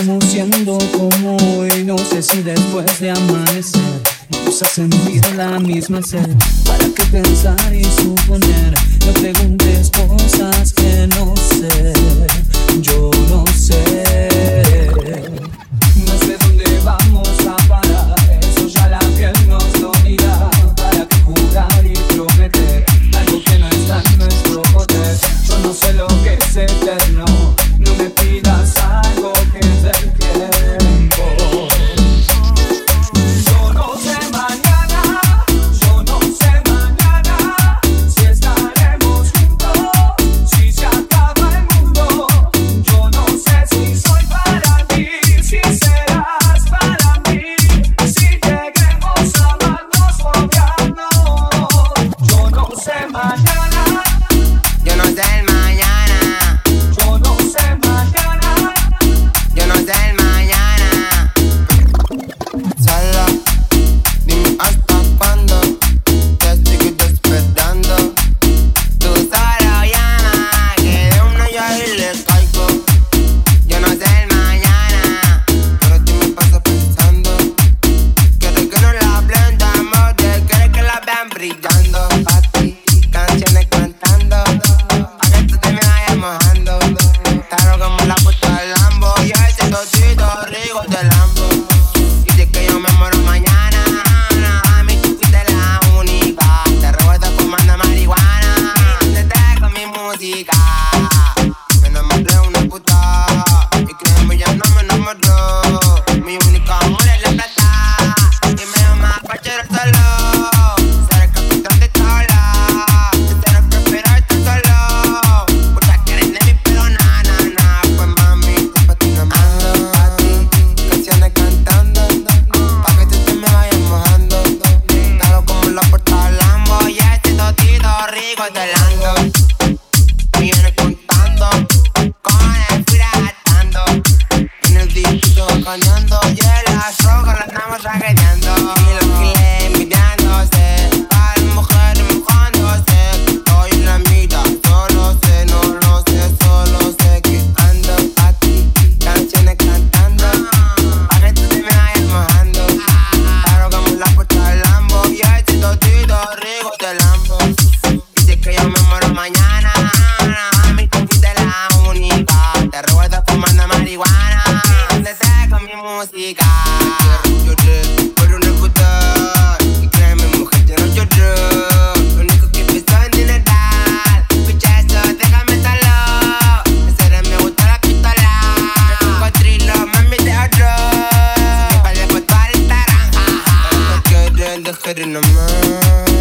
siendo como hoy. No sé si después de amanecer vamos a sentir la misma sed. ¿Para qué pensar y suponer? No preguntes cosas que no sé. Yo no sé. No sé dónde vamos a parar. Eso ya la piel nos lo dirá. ¿Para qué jurar y prometer algo que no está en nuestro poder? Yo no sé lo que es eterno. No me pidas algo que es del tiempo. Yo no sé mañana, yo no sé mañana si estaremos juntos, si se acaba el mundo. Yo no sé si soy para ti, si serás para mí, si lleguemos a amarnos o odiarnos. Yo no sé mañana, yo no sé el mañana, yo no sé mañana, yo no sé el mañana. Sala, dime hasta cuándo te sigo esperando. Tú solo llama, que de una yo ahí le caigo. Yo no sé el mañana, pero tú me pasas pensando. Quieres que no la blendamos, quieres que la vean brillando. Pa' ti, canciones cantando, pa' que tú te me vayas mojando. Claro como la puta del Lambo, y ese tocito rico del Lambo. Y de que yo me muero mañana, a mí tú fuiste la única. Te recuerdo fumando marihuana, te traigo mi música. Me enamoré una puta, y créeme ya no me enamoró. Mi único amor es la plata, y me llama cualquier solo. Ser el capitán de tabla, ser el prefiero estar solo. Puta que eres de mí pero na. Pues mami, tú pa' ti no me ando pa' ti, canciones cantando, pa' que tú te me vayas mojando. Claro como la puerta del Lambo, y ese totito rico te lando. Millones contando, cojones fui gastando. En el disco cañando, y en las rocas la estamos raqueteando. Y los giles mirándose, a las mujeres mojándose. Estoy en la mitad, solo sé, no lo sé, solo sé que ando pa' ti, canciones cantando, pa' que tú te me vayas mojando. Claro como la puerta del Lambo, y ese totito rico del Lambo. Dice que yo me muero mañana, a mí tú fuiste la única. Te recuerdo fumando marihuana, te traigo mi música. Lloré por una puta, y créeme mujer, yo no lloré. Lo único que pensaba en dineral, picha eso, déjame solo. En serio me gusta la pistola, yo un cuatrilo, mami te ahorro. Subí para foto al Instagram, pero no quieren dejar nomás.